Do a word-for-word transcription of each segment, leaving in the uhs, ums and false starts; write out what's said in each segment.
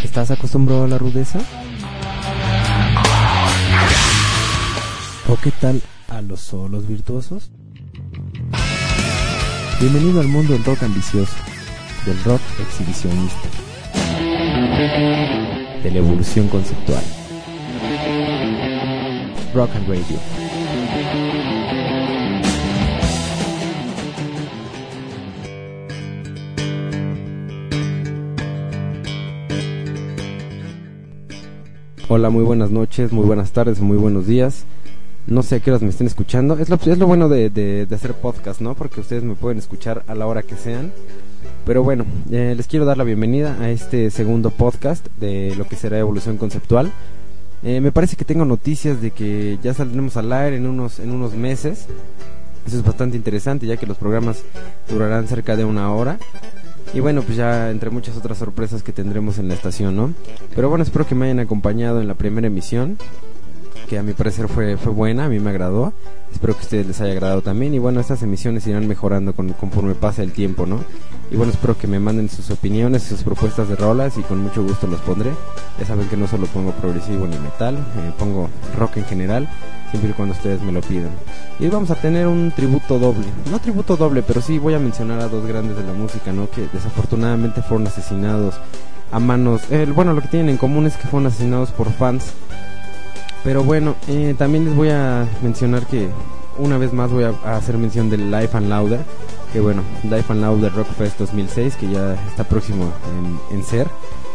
¿Estás acostumbrado a la rudeza? ¿O qué tal a los solos virtuosos? Bienvenido al mundo del rock ambicioso, del rock exhibicionista, de la evolución conceptual. Rock and Radio. Hola, muy buenas noches, muy buenas tardes, muy buenos días. No sé a qué horas me estén escuchando. Es lo, es lo bueno de, de, de hacer podcast, ¿no? Porque ustedes me pueden escuchar a la hora que sean. Pero bueno, eh, les quiero dar la bienvenida a este segundo podcast de lo que será Evolución Conceptual. Eh, me parece que tengo noticias de que ya saldremos al aire en unos, en unos meses. Eso es bastante interesante, ya que los programas durarán cerca de una hora. Y bueno, pues ya entre muchas otras sorpresas que tendremos en la estación, ¿no? Pero bueno, espero que me hayan acompañado en la primera emisión, que a mi parecer fue, fue buena, a mí me agradó. Espero que a ustedes les haya agradado también. Y bueno, estas emisiones irán mejorando con, conforme pase el tiempo, ¿no? Y bueno, espero que me manden sus opiniones, sus propuestas de rolas, y con mucho gusto los pondré. Ya saben que no solo pongo progresivo ni metal, eh, pongo rock en general, siempre y cuando ustedes me lo pidan. Y hoy vamos a tener un tributo doble, no tributo doble, pero sí voy a mencionar a dos grandes de la música, ¿no? Que desafortunadamente fueron asesinados a manos, eh, bueno, lo que tienen en común es que fueron asesinados por fans. Pero bueno, eh, también les voy a mencionar que una vez más voy a, a hacer mención del Live and Louder, que bueno, Live and Louder Rock Fest dos mil seis, que ya está próximo en, en ser.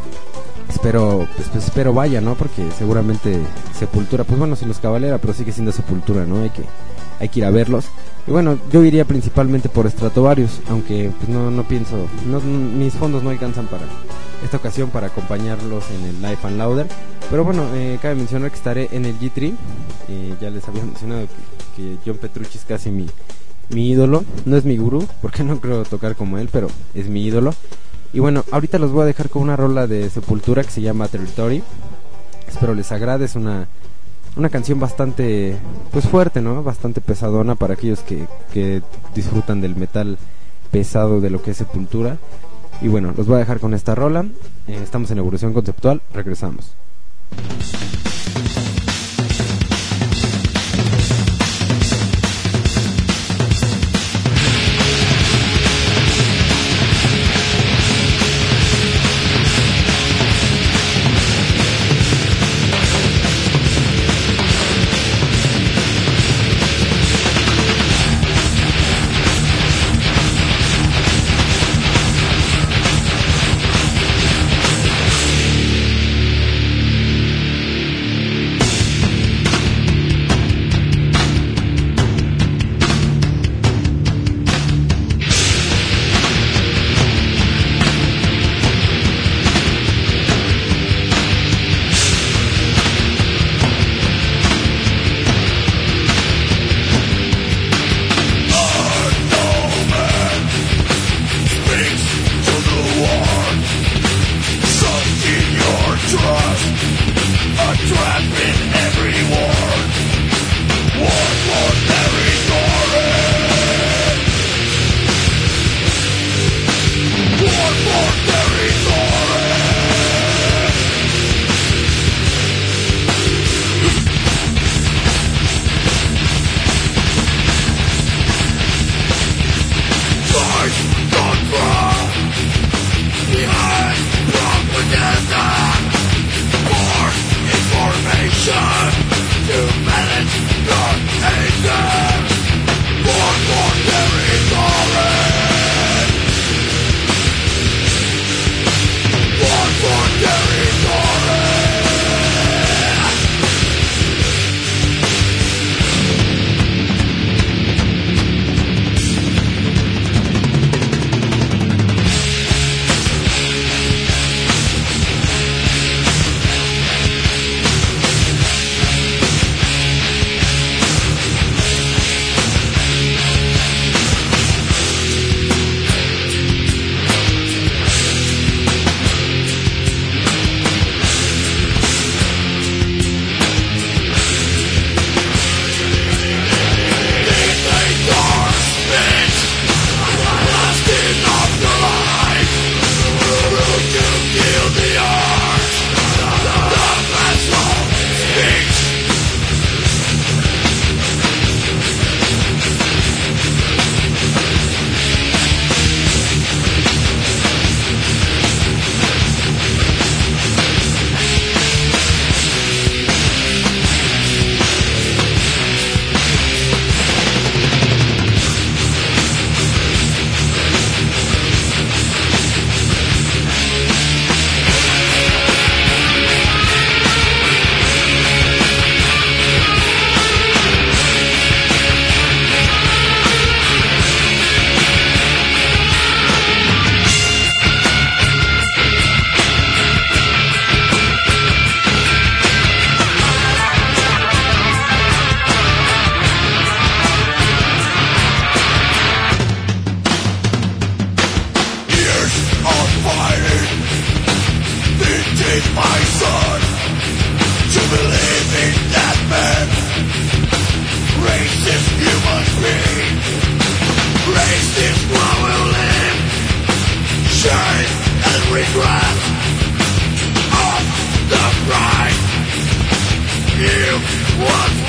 Espero, pues, pues espero vaya, ¿no? Porque seguramente Sepultura, pues bueno, sin los Cavalera, pero sigue siendo Sepultura, ¿no? Hay que, hay que ir a verlos. Y bueno, yo iría principalmente por Stratovarius, aunque pues no, no pienso, no, mis fondos no alcanzan para esta ocasión para acompañarlos en el Live and Louder. Pero bueno, eh, cabe mencionar que estaré en el G tres. Eh, ya les había mencionado que, que John Petrucci es casi mi, mi ídolo. No es mi gurú, porque no creo tocar como él, pero es mi ídolo. Y bueno, ahorita los voy a dejar con una rola de Sepultura que se llama Territory. Espero les agrade, es una, una canción bastante, pues fuerte, ¿no? Bastante pesadona para aquellos que, que disfrutan del metal pesado de lo que es Sepultura. Y bueno, los voy a dejar con esta rola. eh, Estamos en Evolución Conceptual, regresamos.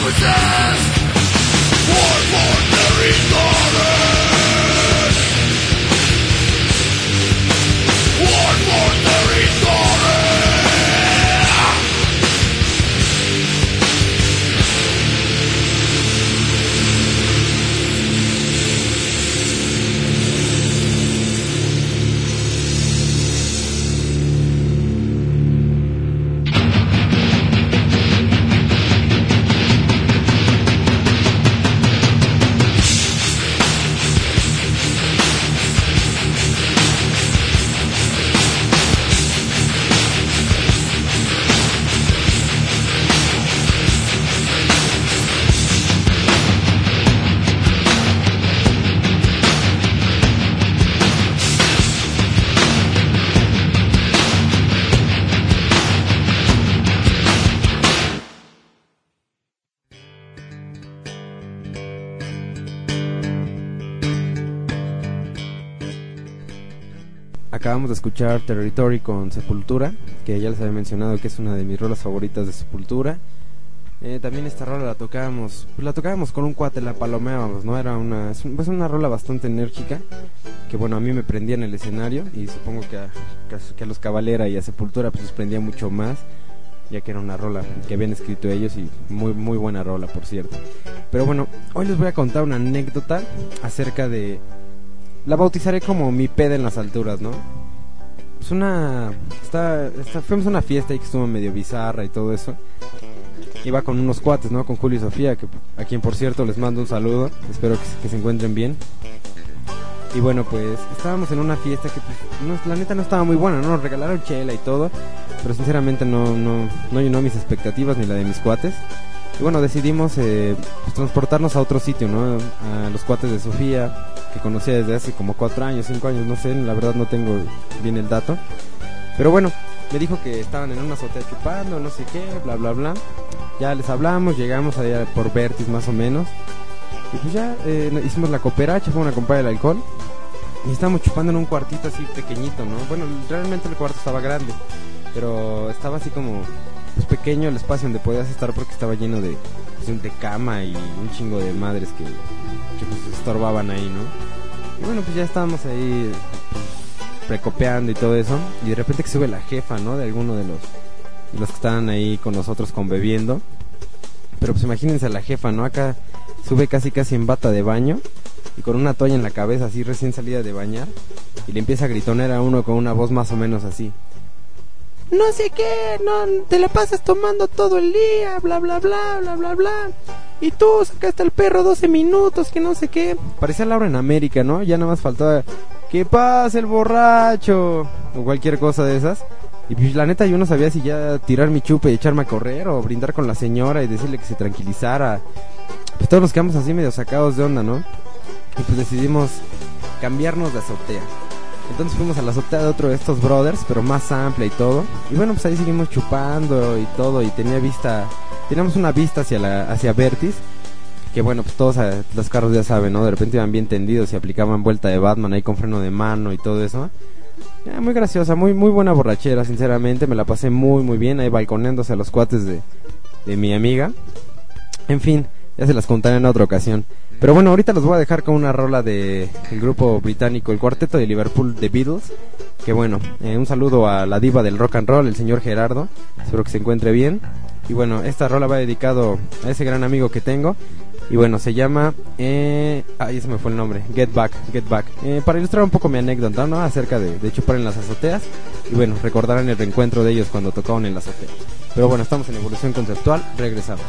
Acabamos de escuchar Territory con Sepultura, que ya les había mencionado que es una de mis rolas favoritas de Sepultura. Eh, también esta rola la tocábamos, pues la tocábamos con un cuate, la palomeábamos, ¿no? Era una, es pues una rola bastante enérgica, que bueno, a mí me prendía en el escenario, y supongo que a, que a los Cavalera y a Sepultura pues les prendía mucho más, ya que era una rola que habían escrito ellos, y muy, muy buena rola, por cierto. Pero bueno, hoy les voy a contar una anécdota acerca de... La bautizaré como mi peda en las alturas, ¿no? Es una... Está, está, fuimos a una fiesta y que estuvo medio bizarra y todo eso. Iba con unos cuates, ¿no? Con Julio y Sofía, que, a quien por cierto les mando un saludo. Espero que, que se encuentren bien. Y bueno, pues estábamos en una fiesta que pues, no, la neta no estaba muy buena, ¿no? Nos regalaron chela y todo, pero sinceramente no, no, no llenó mis expectativas ni la de mis cuates. Y bueno, decidimos eh, pues, transportarnos a otro sitio, ¿no? A los cuates de Sofía, que conocía desde hace como cuatro años, cinco años, no sé, la verdad no tengo bien el dato. Pero bueno, me dijo que estaban en una azotea chupando, no sé qué, bla bla bla. Ya les hablamos, llegamos allá por Vertis más o menos. Y pues ya eh, hicimos la cooperacha, fueron a comprar el alcohol. Y estábamos chupando en un cuartito así pequeñito, ¿no? Bueno, realmente el cuarto estaba grande, pero estaba así como... pues pequeño el espacio donde podías estar, porque estaba lleno de, pues, de cama y un chingo de madres que, que pues estorbaban ahí, ¿no? Y bueno, pues ya estábamos ahí pues, precopeando y todo eso, y de repente que sube la jefa, ¿no? De alguno de los, de los que estaban ahí con nosotros conbebiendo. Pero pues imagínense a la jefa, ¿no? Acá sube casi casi en bata de baño y con una toalla en la cabeza, así recién salida de bañar, y le empieza a gritonear a uno con una voz más o menos así: no sé qué, no te la pasas tomando todo el día, bla bla bla, bla bla bla. Y tú sacaste al perro doce minutos, que no sé qué. Parecía Laura en América, ¿no? Ya nada más faltaba: ¿qué pasa el borracho? O cualquier cosa de esas. Y pues la neta yo no sabía si ya tirar mi chupe y echarme a correr, o brindar con la señora y decirle que se tranquilizara. Pues todos nos quedamos así medio sacados de onda, ¿no? Y pues decidimos cambiarnos de azotea. Entonces fuimos a la azotea de otro de estos brothers, pero más amplia y todo. Y bueno, pues ahí seguimos chupando y todo. Y tenía vista, teníamos una vista hacia la hacia Vertis, que bueno, pues todos eh, los carros ya saben, ¿no? De repente iban bien tendidos y aplicaban vuelta de Batman ahí con freno de mano y todo eso. Ya, muy graciosa, muy muy buena borrachera, sinceramente. Me la pasé muy muy bien ahí balconeándose a los cuates de, de mi amiga. En fin, ya se las contaré en otra ocasión. Pero bueno, ahorita los voy a dejar con una rola de el grupo británico, el cuarteto de Liverpool, The Beatles. Que bueno, eh, un saludo a la diva del rock and roll, el señor Gerardo. Espero que se encuentre bien. Y bueno, esta rola va dedicado a ese gran amigo que tengo. Y bueno, se llama... Eh, ah, ya se me fue el nombre. Get Back, Get Back. Eh, para ilustrar un poco mi anécdota, ¿no? Acerca de, de chupar en las azoteas. Y bueno, recordarán el reencuentro de ellos cuando tocaban en la azotea. Pero bueno, estamos en Evolución Conceptual. Regresamos.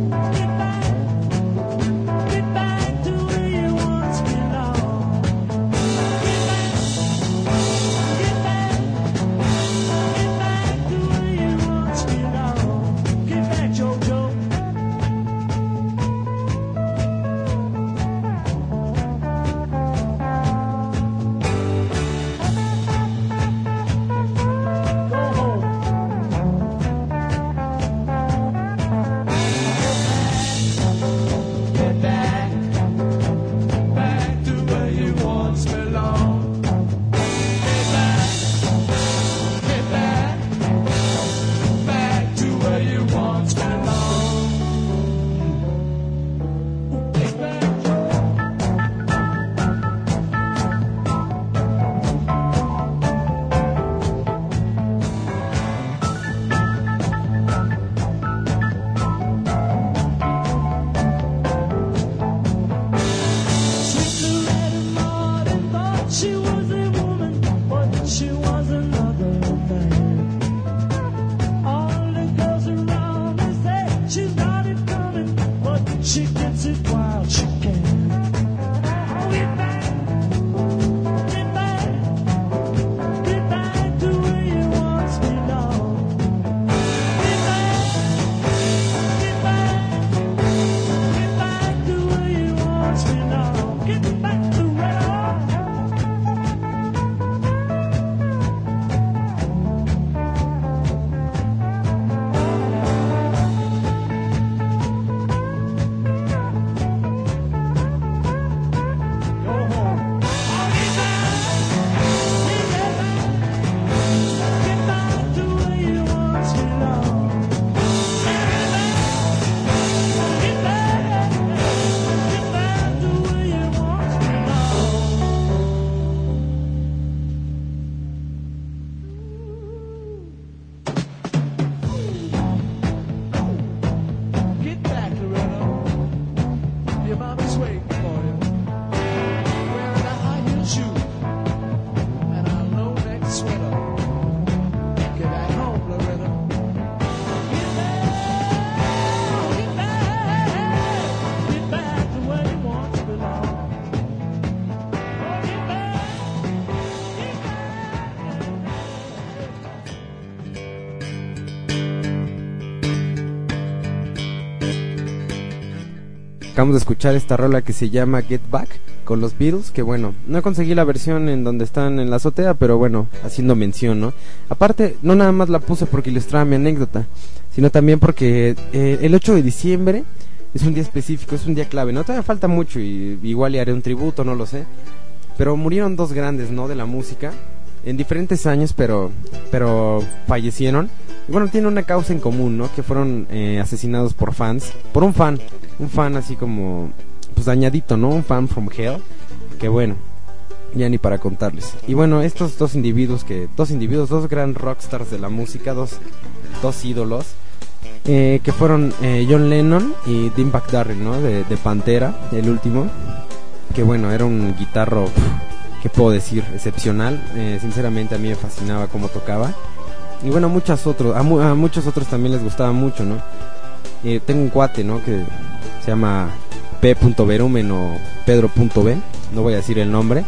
Get back to where you once belonged. acabamos de escuchar esta rola que se llama Get Back con los Beatles, que bueno, no conseguí la versión en donde están en la azotea, pero bueno, haciendo mención, ¿no? Aparte, no nada más la puse porque ilustraba mi anécdota, sino también porque eh, el ocho de diciembre es un día específico, es un día clave, ¿no? Todavía falta mucho y igual le haré un tributo, no lo sé. Pero murieron dos grandes, ¿no? De la música, en diferentes años, pero pero fallecieron. Y bueno, tienen una causa en común, ¿no? Que fueron eh, asesinados por fans, por un fan, un fan así como, pues dañadito, ¿no? Un fan from hell, que bueno, ya ni para contarles. Y bueno, estos dos individuos, que dos individuos, dos gran rockstars de la música, dos, dos ídolos, eh, que fueron eh, John Lennon y Dimebag Darrell, ¿no? De, de Pantera, el último, que bueno, era un guitarro, ¿qué puedo decir? Excepcional. Eh, sinceramente a mí me fascinaba cómo tocaba. Y bueno, muchos otros, a, mu- a muchos otros también les gustaba mucho, ¿no? Eh, tengo un cuate, ¿no? Que se llama P. Verumen o Pedro B. No voy a decir el nombre.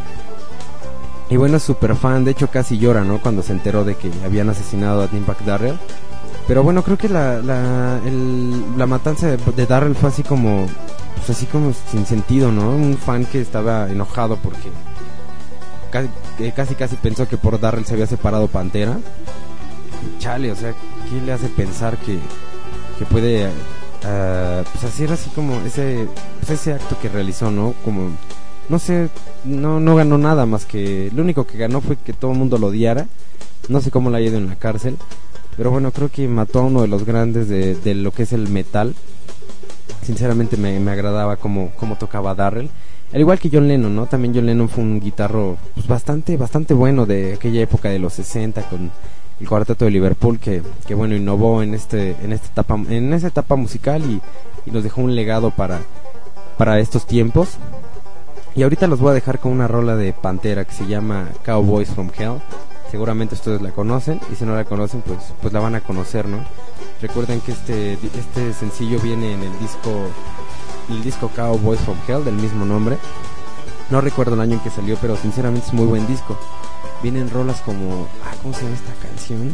Y bueno, es súper fan. De hecho, casi llora, ¿no? Cuando se enteró de que habían asesinado a Dimebag Darrell. Pero bueno, creo que la la, el, la matanza de, de Darrell fue así como, pues así como sin sentido, ¿no? Un fan que estaba enojado porque casi casi, casi pensó que por Darrell se había separado Pantera. Chale, o sea, ¿qué le hace pensar que, que puede uh, pues hacer así como ese pues ese acto que realizó, ¿no? Como, no sé, no no ganó nada más que, lo único que ganó fue que todo el mundo lo odiara. No sé cómo le ha ido en la cárcel, pero bueno, creo que mató a uno de los grandes de, de lo que es el metal. Sinceramente me, me agradaba cómo, cómo tocaba Darrell. Al igual que John Lennon, ¿no? También John Lennon fue un guitarro pues, bastante bastante bueno de aquella época de los sesenta con el Cuarteto de Liverpool, que, que bueno, innovó en este en esta etapa en esa etapa musical y, y nos dejó un legado para para estos tiempos. Y ahorita los voy a dejar con una rola de Pantera que se llama Cowboys from Hell. Seguramente ustedes la conocen, y si no la conocen, pues pues la van a conocer, ¿no? Recuerden que este este sencillo viene en el disco el disco Cowboys from Hell, del mismo nombre. No recuerdo el año en que salió, pero sinceramente es muy buen disco. Vienen rolas como, ah, ¿cómo se llama esta canción?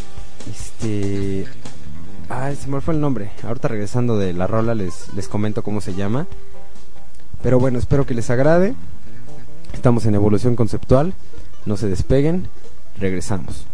Este, ah, se me fue el nombre. Ahorita regresando de la rola les les comento cómo se llama. Pero bueno, espero que les agrade. Estamos en Evolución Conceptual. No se despeguen. Regresamos.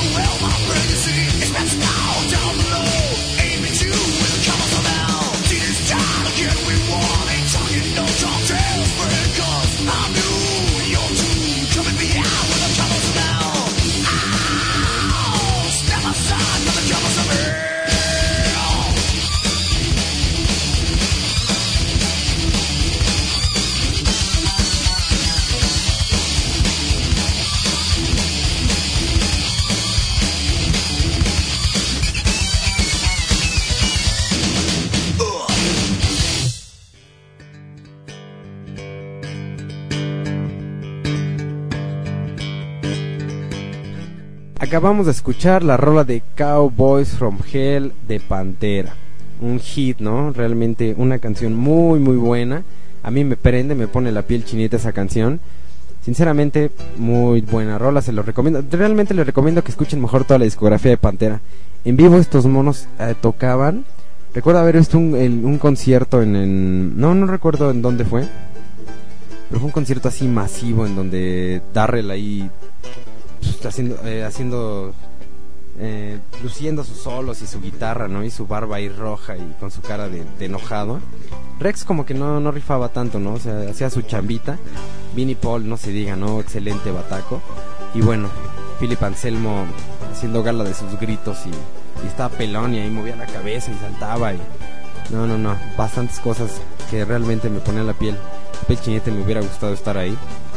Acabamos de escuchar la rola de Cowboys from Hell de Pantera. Un hit, ¿no? Realmente una canción muy muy buena. A mí me prende, me pone la piel chinita esa canción. Sinceramente, muy buena rola, se los recomiendo. Realmente les recomiendo que escuchen mejor toda la discografía de Pantera. En vivo estos monos eh, tocaban. Recuerdo haber visto un, el, un concierto en, en... No, no recuerdo en dónde fue. Pero fue un concierto así masivo en donde Darrell ahí... haciendo eh, haciendo eh, luciendo sus solos y su guitarra, ¿no? Y su barba ahí roja y con su cara de, de enojado. Rex como que no, no rifaba tanto, ¿no? O sea, hacía su chambita. Vinnie Paul, no se diga, ¿no? Excelente bataco. Y bueno, Philip Anselmo haciendo gala de sus gritos y, y estaba pelón y ahí movía la cabeza y saltaba y... No, no, no, bastantes cosas que realmente me ponían la piel. La piel chinita, me hubiera gustado estar ahí.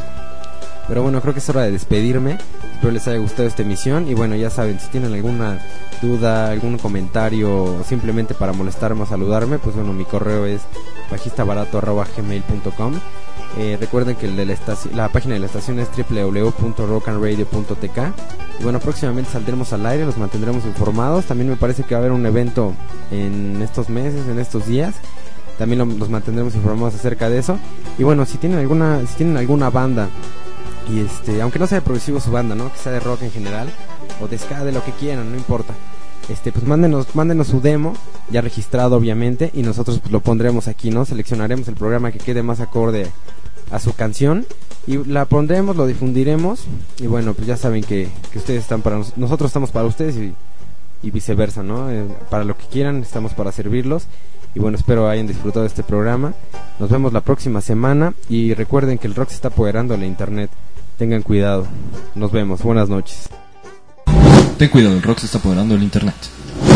Pero bueno, creo que es hora de despedirme. Espero les haya gustado esta emisión. Y bueno, ya saben, si tienen alguna duda, algún comentario o simplemente para molestarme o saludarme, pues bueno, mi correo es bajistabarato arroba gmail punto com. eh, Recuerden que el de la, estaci- la página de la estación es doble u doble u doble u punto rock and radio punto t k. Y bueno, próximamente saldremos al aire, los mantendremos informados. También me parece que va a haber un evento en estos meses, en estos días. También lo, los mantendremos informados acerca de eso. Y bueno, si tienen alguna, si tienen alguna banda, y este, aunque no sea de progresivo su banda, ¿no? Que sea de rock en general, o de ska, de lo que quieran, no importa. Este, pues mándenos, mándenos su demo, ya registrado obviamente, y nosotros pues lo pondremos aquí, ¿no? Seleccionaremos el programa que quede más acorde a su canción, y la pondremos, lo difundiremos, y bueno, pues ya saben que, que ustedes están para nos- nosotros estamos para ustedes, y, y viceversa, ¿no? Eh, para lo que quieran, estamos para servirlos. Y bueno, espero hayan disfrutado de este programa. Nos vemos la próxima semana, y recuerden que el rock se está apoderando de la internet. Tengan cuidado. Nos vemos. Buenas noches. Ten cuidado, el rock se está apoderando del internet.